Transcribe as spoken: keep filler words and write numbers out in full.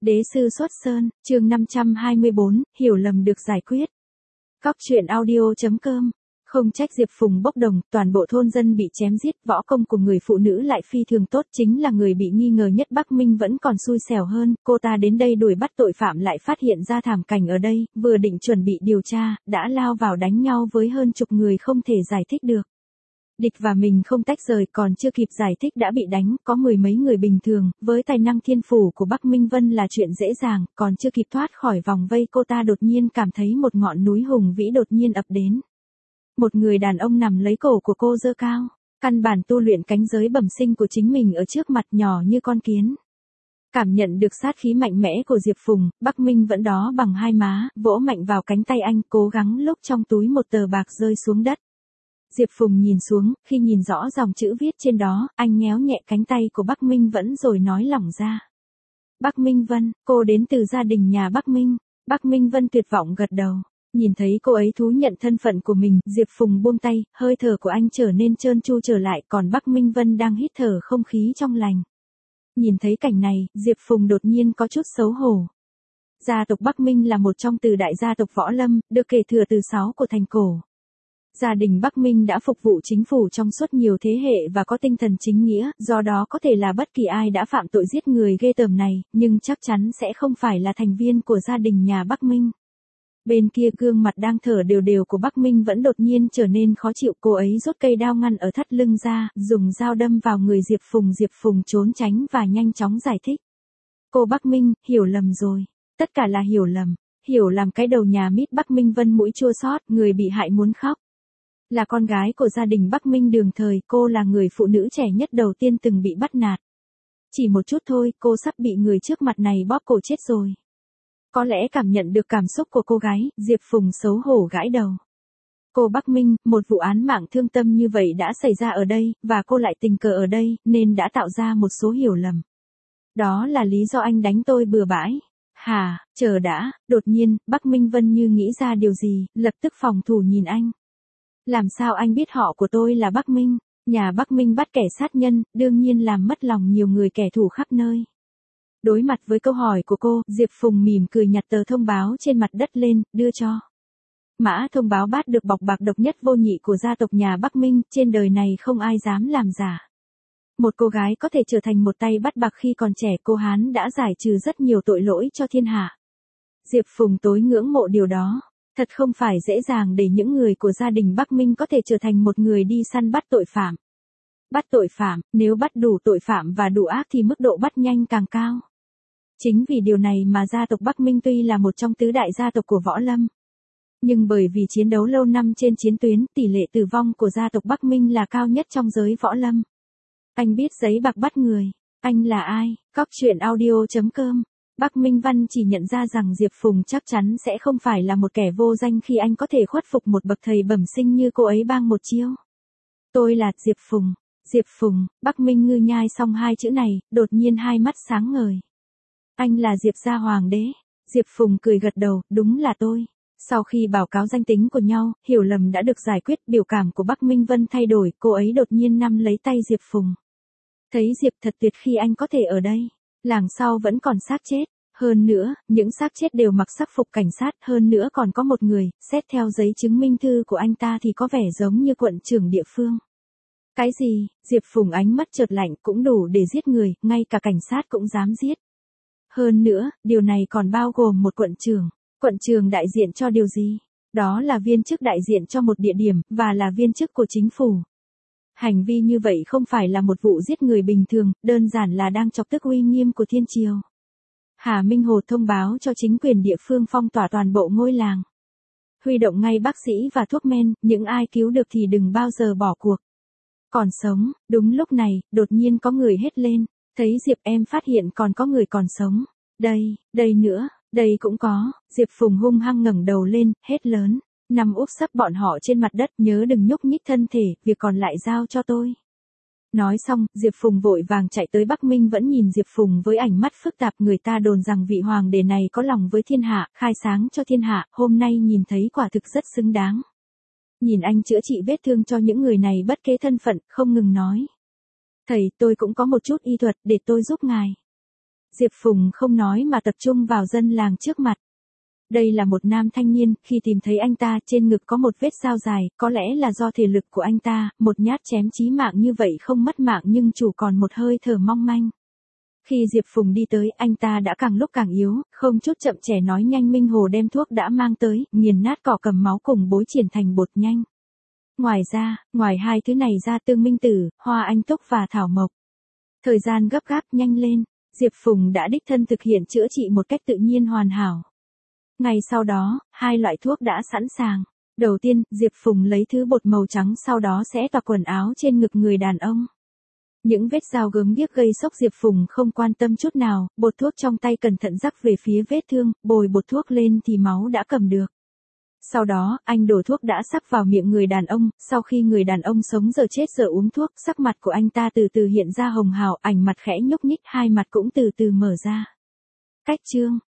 Đế sư xuất sơn, chương năm trăm hai mươi bốn, hiểu lầm được giải quyết. Cóc truyện audio chấm com. Không trách Diệp Phùng bốc đồng, toàn bộ thôn dân bị chém giết, võ công của người phụ nữ lại phi thường tốt, chính là người bị nghi ngờ nhất Bắc Minh vẫn còn xui xẻo hơn, cô ta đến đây đuổi bắt tội phạm lại phát hiện ra thảm cảnh ở đây, vừa định chuẩn bị điều tra, đã lao vào đánh nhau với hơn chục người không thể giải thích được. Địch và mình không tách rời, còn chưa kịp giải thích đã bị đánh, có mười mấy người bình thường, với tài năng thiên phủ của Bắc Minh Vân là chuyện dễ dàng, còn chưa kịp thoát khỏi vòng vây cô ta đột nhiên cảm thấy một ngọn núi hùng vĩ đột nhiên ập đến. Một người đàn ông nằm lấy cổ của cô giơ cao, căn bản tu luyện cánh giới bẩm sinh của chính mình ở trước mặt nhỏ như con kiến. Cảm nhận được sát khí mạnh mẽ của Diệp Phùng, Bắc Minh vẫn đó bằng hai má, vỗ mạnh vào cánh tay anh, cố gắng lúc trong túi một tờ bạc rơi xuống đất. Diệp Phùng nhìn xuống, khi nhìn rõ dòng chữ viết trên đó, anh nhéo nhẹ cánh tay của Bắc Minh Vẫn rồi nói lỏng ra. Bắc Minh Vân, cô đến từ gia đình nhà Bắc Minh. Bắc Minh Vân tuyệt vọng gật đầu. Nhìn thấy cô ấy thú nhận thân phận của mình, Diệp Phùng buông tay, hơi thở của anh trở nên trơn tru trở lại, còn Bắc Minh Vân đang hít thở không khí trong lành. Nhìn thấy cảnh này, Diệp Phùng đột nhiên có chút xấu hổ. Gia tộc Bắc Minh là một trong từ đại gia tộc Võ Lâm, được kể thừa từ sáu của thành cổ. Gia đình Bắc Minh đã phục vụ chính phủ trong suốt nhiều thế hệ và có tinh thần chính nghĩa, do đó có thể là bất kỳ ai đã phạm tội giết người ghê tởm này, nhưng chắc chắn sẽ không phải là thành viên của gia đình nhà Bắc Minh. Bên kia gương mặt đang thở đều đều của Bắc Minh vẫn đột nhiên trở nên khó chịu, cô ấy rút cây đao ngăn ở thắt lưng ra, dùng dao đâm vào người Diệp Phùng. Diệp Phùng trốn tránh và nhanh chóng giải thích. Cô Bắc Minh, hiểu lầm rồi. Tất cả là hiểu lầm. Hiểu làm cái đầu nhà mít. Bắc Minh Vân mũi chua xót, người bị hại muốn khóc. Là con gái của gia đình Bắc Minh đường thời, cô là người phụ nữ trẻ nhất đầu tiên từng bị bắt nạt. Chỉ một chút thôi, cô sắp bị người trước mặt này bóp cổ chết rồi. Có lẽ cảm nhận được cảm xúc của cô gái, Diệp Phùng xấu hổ gãi đầu. Cô Bắc Minh, một vụ án mạng thương tâm như vậy đã xảy ra ở đây, và cô lại tình cờ ở đây, nên đã tạo ra một số hiểu lầm. Đó là lý do anh đánh tôi bừa bãi. Hà, chờ đã, đột nhiên, Bắc Minh Vân như nghĩ ra điều gì, lập tức phòng thủ nhìn anh. Làm sao anh biết họ của tôi là Bắc Minh? Nhà Bắc Minh bắt kẻ sát nhân, đương nhiên làm mất lòng nhiều người kẻ thù khắp nơi. Đối mặt với câu hỏi của cô, Diệp Phùng mỉm cười nhặt tờ thông báo trên mặt đất lên, đưa cho. Mã thông báo bát được bọc bạc độc nhất vô nhị của gia tộc nhà Bắc Minh, trên đời này không ai dám làm giả. Một cô gái có thể trở thành một tay bắt bạc khi còn trẻ, cô Hán đã giải trừ rất nhiều tội lỗi cho thiên hạ. Diệp Phùng tối ngưỡng mộ điều đó. Thật không phải dễ dàng để những người của gia đình Bắc Minh có thể trở thành một người đi săn bắt tội phạm. Bắt tội phạm, nếu bắt đủ tội phạm và đủ ác thì mức độ bắt nhanh càng cao. Chính vì điều này mà gia tộc Bắc Minh tuy là một trong tứ đại gia tộc của Võ Lâm. Nhưng bởi vì chiến đấu lâu năm trên chiến tuyến, tỷ lệ tử vong của gia tộc Bắc Minh là cao nhất trong giới Võ Lâm. Anh biết giấy bạc bắt người. Anh là ai? Cóc truyện audio chấm com. Bắc Minh Văn chỉ nhận ra rằng Diệp Phùng chắc chắn sẽ không phải là một kẻ vô danh khi anh có thể khuất phục một bậc thầy bẩm sinh như cô ấy bang một chiêu. Tôi là Diệp Phùng. Diệp Phùng, Bắc Minh ngư nhai xong hai chữ này, đột nhiên hai mắt sáng ngời. Anh là Diệp gia hoàng đế. Diệp Phùng cười gật đầu, đúng là tôi. Sau khi báo cáo danh tính của nhau, hiểu lầm đã được giải quyết, biểu cảm của Bắc Minh Vân thay đổi, cô ấy đột nhiên nắm lấy tay Diệp Phùng. Thấy Diệp thật tuyệt khi anh có thể ở đây. Làng sau vẫn còn xác chết. Hơn nữa, những xác chết đều mặc sắc phục cảnh sát. Hơn nữa còn có một người, xét theo giấy chứng minh thư của anh ta thì có vẻ giống như quận trưởng địa phương. Cái gì? Diệp Phùng ánh mắt chợt lạnh, cũng đủ để giết người, ngay cả cảnh sát cũng dám giết. Hơn nữa, điều này còn bao gồm một quận trưởng. Quận trưởng đại diện cho điều gì? Đó là viên chức đại diện cho một địa điểm, và là viên chức của chính phủ. Hành vi như vậy không phải là một vụ giết người bình thường, đơn giản là đang chọc tức uy nghiêm của thiên triều. Hà Minh Hồ thông báo cho chính quyền địa phương phong tỏa toàn bộ ngôi làng. Huy động ngay bác sĩ và thuốc men, những ai cứu được thì đừng bao giờ bỏ cuộc. Còn sống, đúng lúc này, đột nhiên có người hét lên. Thấy Diệp em phát hiện còn có người còn sống. Đây, đây nữa, đây cũng có. Diệp Phùng hung hăng ngẩng đầu lên, hét lớn. Nằm úp sấp bọn họ trên mặt đất, nhớ đừng nhúc nhích thân thể, việc còn lại giao cho tôi. Nói xong, Diệp Phùng vội vàng chạy tới. Bắc Minh vẫn nhìn Diệp Phùng với ánh mắt phức tạp, người ta đồn rằng vị hoàng đế này có lòng với thiên hạ, khai sáng cho thiên hạ, hôm nay nhìn thấy quả thực rất xứng đáng. Nhìn anh chữa trị vết thương cho những người này bất kể thân phận, không ngừng nói. Thầy, tôi cũng có một chút y thuật, để tôi giúp ngài. Diệp Phùng không nói mà tập trung vào dân làng trước mặt. Đây là một nam thanh niên, khi tìm thấy anh ta trên ngực có một vết dao dài, có lẽ là do thể lực của anh ta, một nhát chém chí mạng như vậy không mất mạng nhưng chủ còn một hơi thở mong manh. Khi Diệp Phùng đi tới, anh ta đã càng lúc càng yếu, không chút chậm trễ nói nhanh Minh Hồ đem thuốc đã mang tới, nghiền nát cỏ cầm máu cùng bối triển thành bột nhanh. Ngoài ra, ngoài hai thứ này ra Tương Minh Tử, Hoa Anh Túc và Thảo Mộc. Thời gian gấp gáp nhanh lên, Diệp Phùng đã đích thân thực hiện chữa trị một cách tự nhiên hoàn hảo. Ngay sau đó, hai loại thuốc đã sẵn sàng. Đầu tiên, Diệp Phùng lấy thứ bột màu trắng sau đó sẽ toạc quần áo trên ngực người đàn ông. Những vết dao gớm ghiếc gây sốc Diệp Phùng không quan tâm chút nào, bột thuốc trong tay cẩn thận rắc về phía vết thương, bồi bột thuốc lên thì máu đã cầm được. Sau đó, anh đổ thuốc đã sắc vào miệng người đàn ông, sau khi người đàn ông sống giờ chết giờ uống thuốc, sắc mặt của anh ta từ từ hiện ra hồng hào, ảnh mặt khẽ nhúc nhích, hai mặt cũng từ từ mở ra. Cách chương